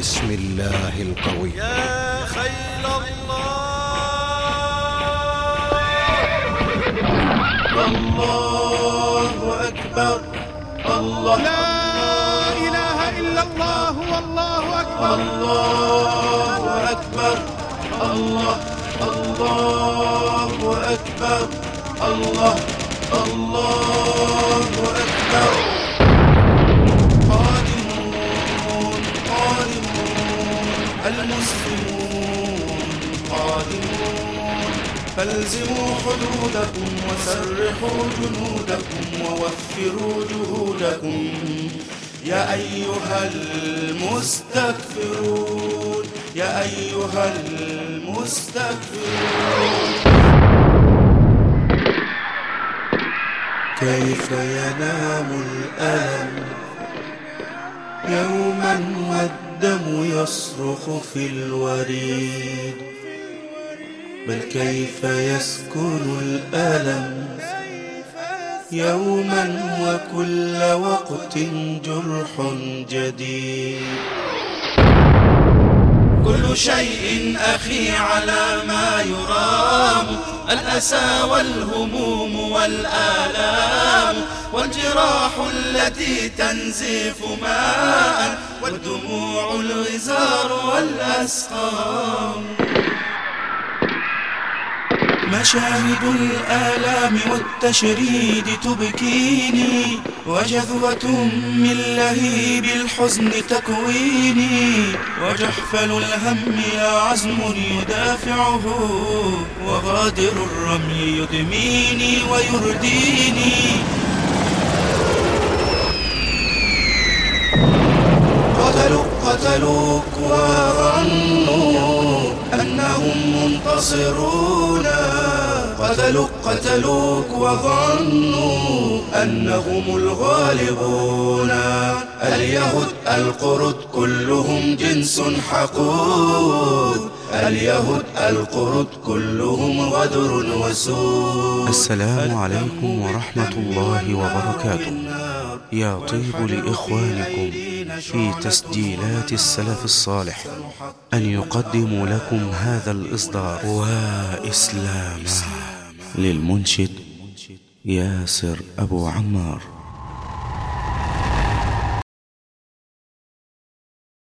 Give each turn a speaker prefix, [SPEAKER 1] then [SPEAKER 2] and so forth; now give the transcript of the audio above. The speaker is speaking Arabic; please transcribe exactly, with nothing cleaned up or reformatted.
[SPEAKER 1] بسم الله القوي.
[SPEAKER 2] يا خيل الله الله أكبر الله
[SPEAKER 3] لا إله إلا الله والله أكبر
[SPEAKER 2] الله أكبر الله الله أكبر الله الله أكبر. قادمون قادمون المسلمون قادمون فالزموا حدودكم وسرحوا جنودكم ووفروا جهودكم يا أيها المستكبرون يا أيها المستكبرون. كيف ينام الألم يوما والدم يصرخ في الوريد، بل كيف يسكن الألم يوما وكل وقت جرح جديد. كل شيء أخي على ما يرام، الأسى والهموم والآلام والجراح التي تنزف ماء والدموع الغزار والأسقام. مشاهد الآلام والتشريد تبكيني، وجذوة من لهيب الحزن تكويني، وجحفل الهم يا عزم يدافعه، وغادر الرمي يدميني ويرديني. قتلوك قتلوك وظنوا أنهم منتصرون، قتلوك قتلوك وظنوا أنهم الغالبون. اليهود القرد كلهم جنس حقود، اليهود القرد كلهم غدر وسود.
[SPEAKER 4] السلام عليكم ورحمة الله وبركاته. يا طيب لإخوانكم في تسجيلات السلف الصالح أن يقدموا لكم هذا الإصدار وإسلاما للمنشد ياسر أبو عمار.